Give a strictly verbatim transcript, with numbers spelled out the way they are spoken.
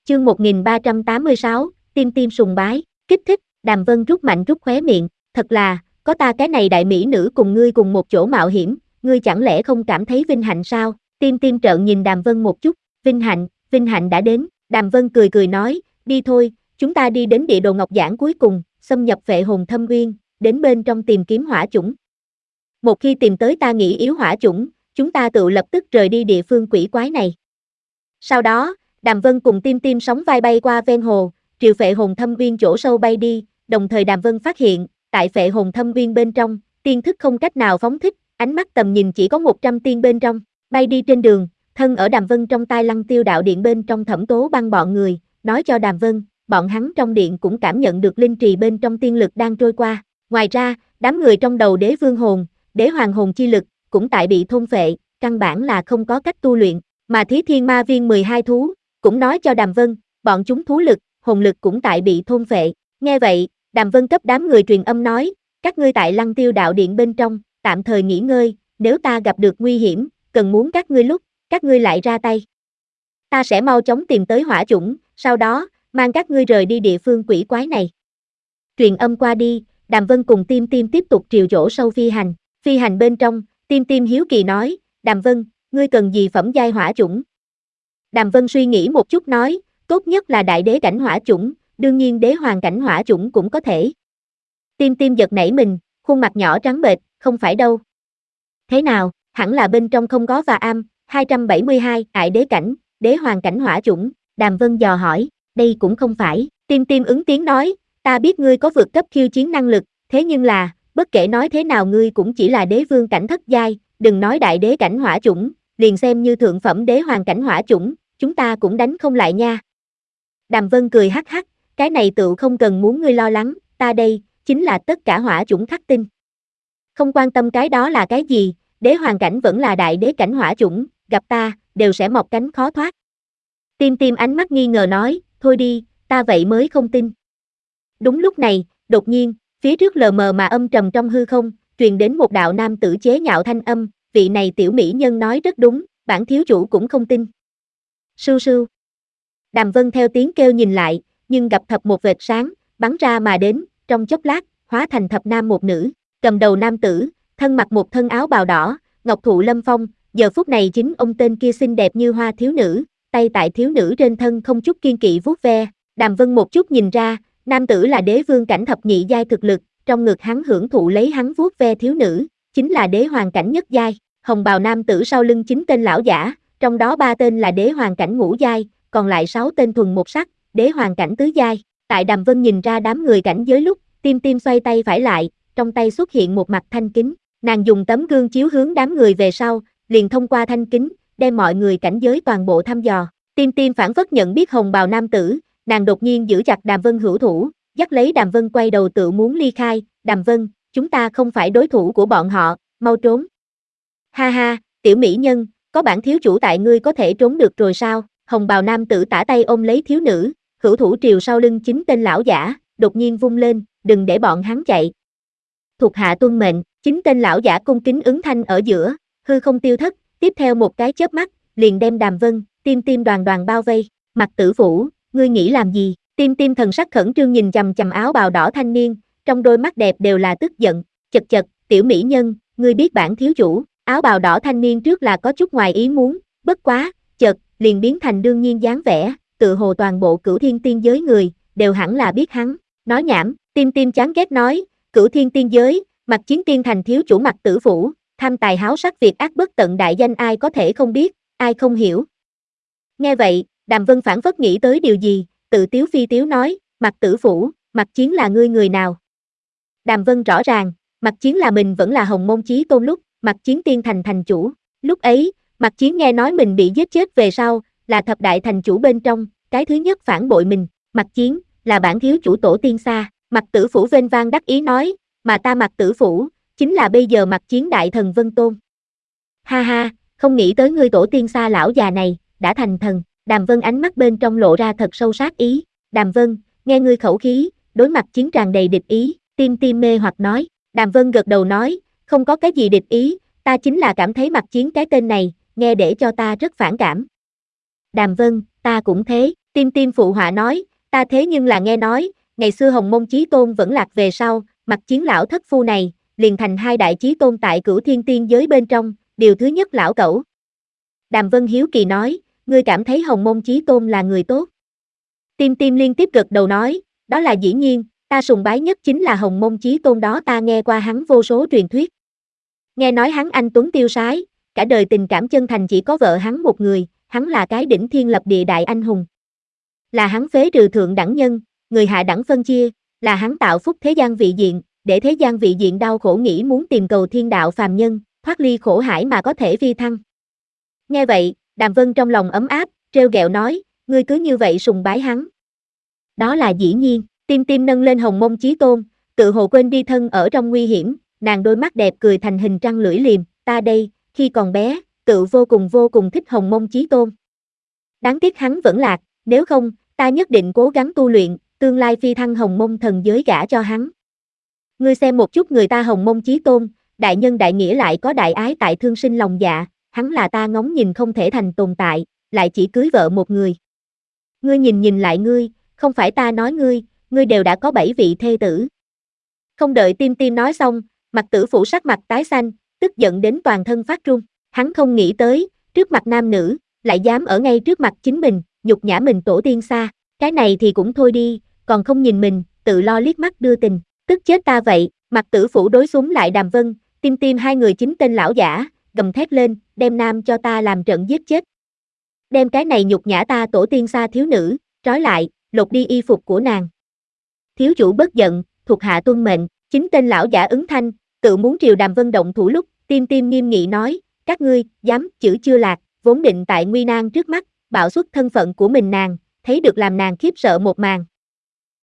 Chương một nghìn ba trăm tám mươi sáu, tim tim sùng bái, kích thích, Đàm Vân rút mạnh rút khóe miệng, thật là, có ta cái này đại mỹ nữ cùng ngươi cùng một chỗ mạo hiểm, ngươi chẳng lẽ không cảm thấy vinh hạnh sao? Tim tim trợn nhìn Đàm Vân một chút, vinh hạnh, vinh hạnh đã đến, Đàm Vân cười cười nói, đi thôi, chúng ta đi đến địa đồ ngọc giản cuối cùng, xâm nhập Phệ Hồn Thâm Uyên, đến bên trong tìm kiếm hỏa chủng. Một khi tìm tới ta nghĩ yếu hỏa chủng, chúng ta tự lập tức rời đi địa phương quỷ quái này. Sau đó, Đàm Vân cùng Tim Tim sóng vai bay qua ven hồ, triều Phệ Hồn Thâm Uyên chỗ sâu bay đi, đồng thời Đàm Vân phát hiện, tại Phệ Hồn Thâm Uyên bên trong, tiên thức không cách nào phóng thích, ánh mắt tầm nhìn chỉ có một trăm tiên bên trong, bay đi trên đường, thân ở Đàm Vân trong tai Lăng Tiêu đạo điện bên trong Thẩm Tố Băng bọn người, nói cho Đàm Vân, bọn hắn trong điện cũng cảm nhận được linh trì bên trong tiên lực đang trôi qua. Ngoài ra, đám người trong đầu đế vương hồn, đế hoàng hồn chi lực, cũng tại bị thôn phệ, căn bản là không có cách tu luyện, mà Thí Thiên Ma Viên mười hai thú, cũng nói cho Đàm Vân, bọn chúng thú lực, hồn lực cũng tại bị thôn phệ. Nghe vậy, Đàm Vân cấp đám người truyền âm nói, các ngươi tại Lăng Tiêu đạo điện bên trong, tạm thời nghỉ ngơi, nếu ta gặp được nguy hiểm, cần muốn các ngươi lúc, các ngươi lại ra tay. Ta sẽ mau chóng tìm tới hỏa chủng, sau đó, mang các ngươi rời đi địa phương quỷ quái này. Truyền âm qua đi, Đàm Vân cùng Tim Tim tiếp tục triều chỗ sâu phi hành, phi hành bên trong, Tim Tim hiếu kỳ nói, Đàm Vân, ngươi cần gì phẩm giai hỏa chủng? Đàm Vân suy nghĩ một chút nói, tốt nhất là đại đế cảnh hỏa chủng, đương nhiên đế hoàng cảnh hỏa chủng cũng có thể. Tim Tim giật nảy mình, khuôn mặt nhỏ trắng bệch, không phải đâu. Thế nào, hẳn là bên trong không có và am, hai trăm bảy mươi hai, đại đế cảnh, đế hoàng cảnh hỏa chủng, Đàm Vân dò hỏi, đây cũng không phải, Tim Tim ứng tiếng nói, ta biết ngươi có vượt cấp khiêu chiến năng lực, thế nhưng là, bất kể nói thế nào ngươi cũng chỉ là đế vương cảnh thất giai, đừng nói đại đế cảnh hỏa chủng, liền xem như thượng phẩm đế hoàng cảnh hỏa chủng, chúng ta cũng đánh không lại nha. Đàm Vân cười hắc hắc, cái này tựu không cần muốn ngươi lo lắng, ta đây, chính là tất cả hỏa chủng khắc tinh. Không quan tâm cái đó là cái gì, đế hoàng cảnh vẫn là đại đế cảnh hỏa chủng, gặp ta, đều sẽ mọc cánh khó thoát. Tim Tim ánh mắt nghi ngờ nói, thôi đi, ta vậy mới không tin. Đúng lúc này, đột nhiên, phía trước lờ mờ mà âm trầm trong hư không, truyền đến một đạo nam tử chế nhạo thanh âm, vị này tiểu mỹ nhân nói rất đúng, bản thiếu chủ cũng không tin. Sưu sưu. Đàm Vân theo tiếng kêu nhìn lại, nhưng gặp thập một vệt sáng, bắn ra mà đến, trong chốc lát, hóa thành thập nam một nữ, cầm đầu nam tử, thân mặc một thân áo bào đỏ, ngọc thụ lâm phong, giờ phút này chính ông tên kia xinh đẹp như hoa thiếu nữ, tay tại thiếu nữ trên thân không chút kiên kỵ vuốt ve, Đàm Vân một chút nhìn ra, nam tử là đế vương cảnh thập nhị giai thực lực, trong ngực hắn hưởng thụ lấy hắn vuốt ve thiếu nữ, chính là đế hoàng cảnh nhất giai, hồng bào nam tử sau lưng chín tên lão giả, trong đó ba tên là đế hoàng cảnh ngũ giai, còn lại sáu tên thuần một sắc, đế hoàng cảnh tứ giai. Tại Đàm Vân nhìn ra đám người cảnh giới lúc, Tim Tim xoay tay phải lại, trong tay xuất hiện một mặt thanh kính, nàng dùng tấm gương chiếu hướng đám người về sau, liền thông qua thanh kính, đem mọi người cảnh giới toàn bộ thăm dò. Tim Tim phản phất nhận biết hồng bào nam tử, nàng đột nhiên giữ chặt Đàm Vân hữu thủ, dắt lấy Đàm Vân quay đầu tự muốn ly khai, Đàm Vân, chúng ta không phải đối thủ của bọn họ, mau trốn. Ha ha, tiểu mỹ nhân, có bản thiếu chủ tại ngươi có thể trốn được rồi sao? Hồng bào nam tử tả tay ôm lấy thiếu nữ, hữu thủ triều sau lưng chín tên lão giả, đột nhiên vung lên, đừng để bọn hắn chạy. Thuộc hạ tuân mệnh, chín tên lão giả cung kính ứng thanh ở giữa, hư không tiêu thất, tiếp theo một cái chớp mắt, liền đem Đàm Vân, Tim Tim đoàn đoàn bao vây, Mặc Tử Vũ, ngươi nghĩ làm gì? Tim Tim thần sắc khẩn trương nhìn chằm chằm áo bào đỏ thanh niên, trong đôi mắt đẹp đều là tức giận, chật chật, tiểu mỹ nhân, ngươi biết bản thiếu chủ, áo bào đỏ thanh niên trước là có chút ngoài ý muốn, bất quá, chợt, liền biến thành đương nhiên dáng vẻ, tự hồ toàn bộ cửu thiên tiên giới người, đều hẳn là biết hắn, nói nhảm, Tim Tim chán ghét nói, cửu thiên tiên giới, Mặc Chiến Tiên thành thiếu chủ Mặc Tử Vũ, tham tài háo sắc việc ác bất tận đại danh ai có thể không biết, ai không hiểu. Nghe vậy, Đàm Vân phản phất nghĩ tới điều gì, tự tiếu phi tiếu nói, Mặc Tử Vũ, Mặc Chiến là ngươi người nào? Đàm Vân rõ ràng, Mặc Chiến là mình vẫn là Hồng Môn Chí Tôn lúc, Mặc Chiến Tiên thành thành chủ, lúc ấy, Mặc Chiến nghe nói mình bị giết chết về sau, là thập đại thành chủ bên trong, cái thứ nhất phản bội mình, Mặc Chiến, là bản thiếu chủ tổ tiên xa, Mặc Tử Phủ vênh vang đắc ý nói, mà ta Mặc Tử Phủ, chính là bây giờ Mặc Chiến đại thần Vân Tôn. Ha ha, không nghĩ tới ngươi tổ tiên xa lão già này, đã thành thần, Đàm Vân ánh mắt bên trong lộ ra thật sâu sát ý, Đàm Vân, nghe ngươi khẩu khí, đối Mặc Chiến tràn đầy địch ý, Tim Tim mê hoặc nói, Đàm Vân gật đầu nói, không có cái gì địch ý, ta chính là cảm thấy Mặc Chiến cái tên này, nghe để cho ta rất phản cảm. Đàm Vân, ta cũng thế, Tim Tim phụ họa nói, ta thế nhưng là nghe nói, ngày xưa Hồng Môn Chí Tôn vẫn lạc về sau, mặt chiến lão thất phu này, liền thành hai đại chí tôn tại Cửu Thiên Tiên giới bên trong, điều thứ nhất lão cẩu. Đàm Vân hiếu kỳ nói, ngươi cảm thấy Hồng Môn Chí Tôn là người tốt. Tim Tim liên tiếp gật đầu nói, đó là dĩ nhiên, ta sùng bái nhất chính là Hồng Môn Chí Tôn đó, ta nghe qua hắn vô số truyền thuyết. Nghe nói hắn anh tuấn tiêu sái, cả đời tình cảm chân thành chỉ có vợ hắn một người, hắn là cái đỉnh thiên lập địa đại anh hùng. Là hắn phế trừ thượng đẳng nhân, người hạ đẳng phân chia, là hắn tạo phúc thế gian vị diện, để thế gian vị diện đau khổ nghĩ muốn tìm cầu thiên đạo phàm nhân, thoát ly khổ hải mà có thể vi thăng. Nghe vậy, Đàm Vân trong lòng ấm áp, trêu ghẹo nói, ngươi cứ như vậy sùng bái hắn. Đó là dĩ nhiên, Tim Tim nâng lên Hồng Môn Chí Tôn, tự hồ quên đi thân ở trong nguy hiểm, nàng đôi mắt đẹp cười thành hình trăng lưỡi liềm, ta đây, khi còn bé, tự vô cùng vô cùng thích Hồng Môn Chí Tôn. Đáng tiếc hắn vẫn lạc, nếu không, ta nhất định cố gắng tu luyện, tương lai phi thăng Hồng Môn thần giới gả cho hắn. Ngươi xem một chút người ta Hồng Môn Chí Tôn, đại nhân đại nghĩa lại có đại ái tại thương sinh lòng dạ, hắn là ta ngóng nhìn không thể thành tồn tại, lại chỉ cưới vợ một người. Ngươi nhìn nhìn lại ngươi, không phải ta nói ngươi, ngươi đều đã có bảy vị thê tử. Không đợi Tim Tim nói xong, Mặt Tử Phủ sắc mặt tái xanh, tức giận đến toàn thân phát run, hắn không nghĩ tới, trước mặt nam nữ, lại dám ở ngay trước mặt chính mình, nhục nhã mình tổ tiên xa, cái này thì cũng thôi đi, còn không nhìn mình, tự lo liếc mắt đưa tình, tức chết ta vậy. Mặt Tử Phủ đối súng lại Đàm Vân, Tim Tim hai người chính tên lão giả, gầm thét lên, đem nam cho ta làm trận giết chết. Đem cái này nhục nhã ta tổ tiên xa thiếu nữ, trói lại, lột đi y phục của nàng. Thiếu chủ bất giận, thuộc hạ tuân mệnh, chính tên lão giả ứng thanh, tự muốn triều Đàm Vân động thủ lúc, Tim Tim nghiêm nghị nói, các ngươi, dám, chữ chưa lạc, vốn định tại nguy nan trước mắt, bạo xuất thân phận của mình nàng, thấy được làm nàng khiếp sợ một màn,